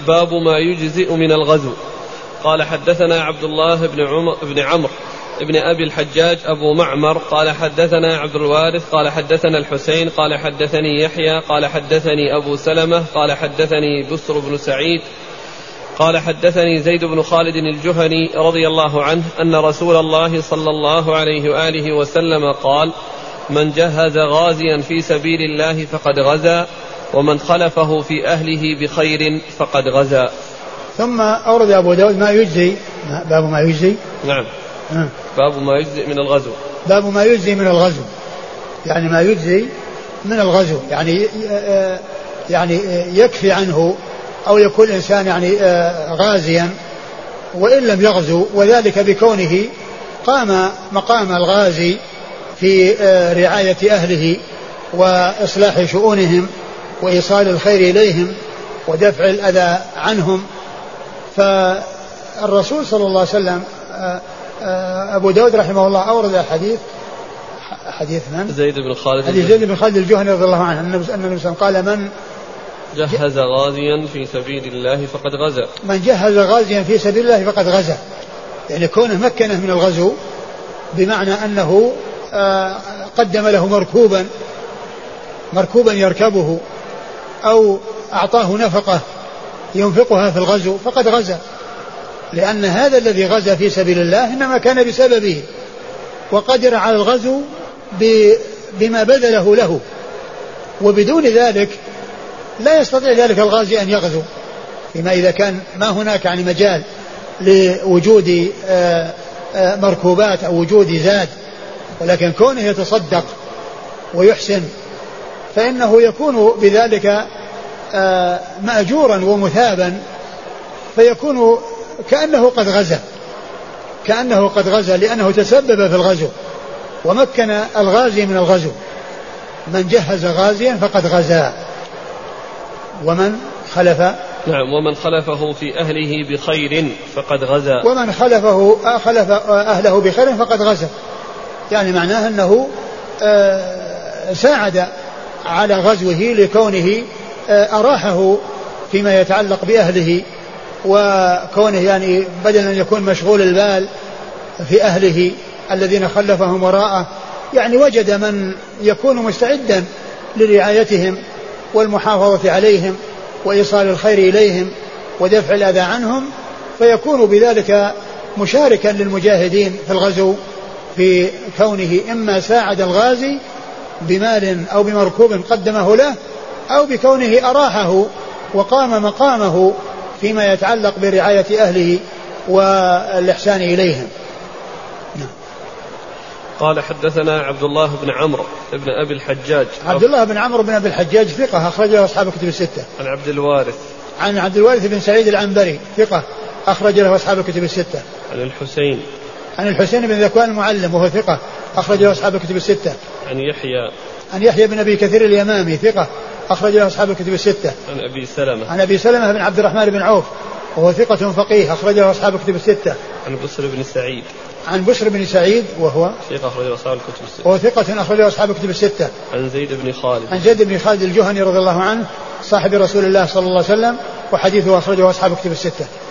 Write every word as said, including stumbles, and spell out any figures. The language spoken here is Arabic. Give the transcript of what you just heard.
باب ما يجزئ من الغزو. قال حدثنا عبد الله بن, عمر بن عمرو ابن أبي الحجاج أبو معمر قال حدثنا عبد الوارث قال حدثنا الحسين قال حدثني يحيى قال حدثني أبو سلمة قال حدثني بسر بن سعيد قال حدثني زيد بن خالد الجهني رضي الله عنه أن رسول الله صلى الله عليه وآله وسلم قال: من جهز غازيا في سبيل الله فقد غزا، ومن خلفه في أهله بخير فقد غزا. ثم أورد أبو داود ما يجزي، باب ما يجزي. نعم. أه. باب ما يجزي من الغزو. باب ما يجزي من الغزو، يعني ما يجزي من الغزو، يعني يعني يكفي عنه أو يكون الإنسان يعني غازيا وإن لم يغزو، وذلك بكونه قام مقام الغازي في رعاية أهله وإصلاح شؤونهم وإيصال الخير إليهم ودفع الأذى عنهم. فالرسول صلى الله عليه وسلم أبو داود رحمه الله أورد حديث حديث من؟ زيد بن خالد حديث زيد بن خالد الجهني رضي الله عنه أن النبي صلى الله عليه وسلم قال: من جهز غازيا في سبيل الله فقد غزا. من جهز غازيا في سبيل الله فقد غزا، يعني كونه مكنه من الغزو بمعنى أنه قدم له مركوبا مركوبا يركبه أو أعطاه نفقة ينفقها في الغزو فقد غزا، لأن هذا الذي غزا في سبيل الله إنما كان بسببه وقدر على الغزو بما بذله له، وبدون ذلك لا يستطيع ذلك الغازي أن يغزو، فيما إذا كان ما هناك يعني مجال لوجود مركوبات أو وجود زاد، ولكن كونه يتصدق ويحسن فإنه يكون بذلك مأجورا ومثابا، فيكون كأنه قد غزا كأنه قد غزا لأنه تسبب في الغزو ومكن الغازي من الغزو. من جهز غازيا فقد غزا، ومن خلف نعم ومن خلفه في أهله بخير فقد غزا، ومن خلفه خلف أهله بخير فقد غزا، يعني معناه أنه ساعد على غزوه لكونه أراحه فيما يتعلق بأهله، وكونه يعني بدل أن يكون مشغول البال في أهله الذين خلفهم وراءه، يعني وجد من يكون مستعدا لرعايتهم والمحافظة عليهم وإيصال الخير إليهم ودفع الأذى عنهم، فيكون بذلك مشاركا للمجاهدين في الغزو في كونه إما ساعد الغازي بمال أو بمركوب قدمه له، أو بكونه أراحه وقام مقامه فيما يتعلق برعاية أهله والإحسان إليهم. نعم. قال حدثنا عبد الله بن عمرو بن أبي الحجاج. عبد الله بن عمرو بن أبي الحجاج ثقة أخرجه أصحاب الكتب الستة. عن عبد الوارث عن عبد الوارث بن سعيد العنبري ثقة أخرج له أصحاب الكتب الستة. عن الحسين عن الحسين بن ذكوان المعلم وهو ثقة أخرج له أصحاب الكتب الستة. عن يحيى عن يحيى بن أبي كثير اليمامي ثقة أخرج له أصحاب الكتب الستة. عن أبي سلمة عن أبي سلمة بن عبد الرحمن بن عوف وهو ثقة فقيه أخرج له أصحاب الكتب الستة. عن بسر بن سعيد عن بسر بن سعيد وهو ثقة أخرج له أصحاب الكتب الستة. وهو ثقة أخرج له أصحاب الكتب الستة. عن زيد بن خالد عن زيد بن خالد الجهني رضي الله عنه صاحب رسول الله صلى الله عليه وسلم، وحديثه أخرجه أصحاب الكتب الستة.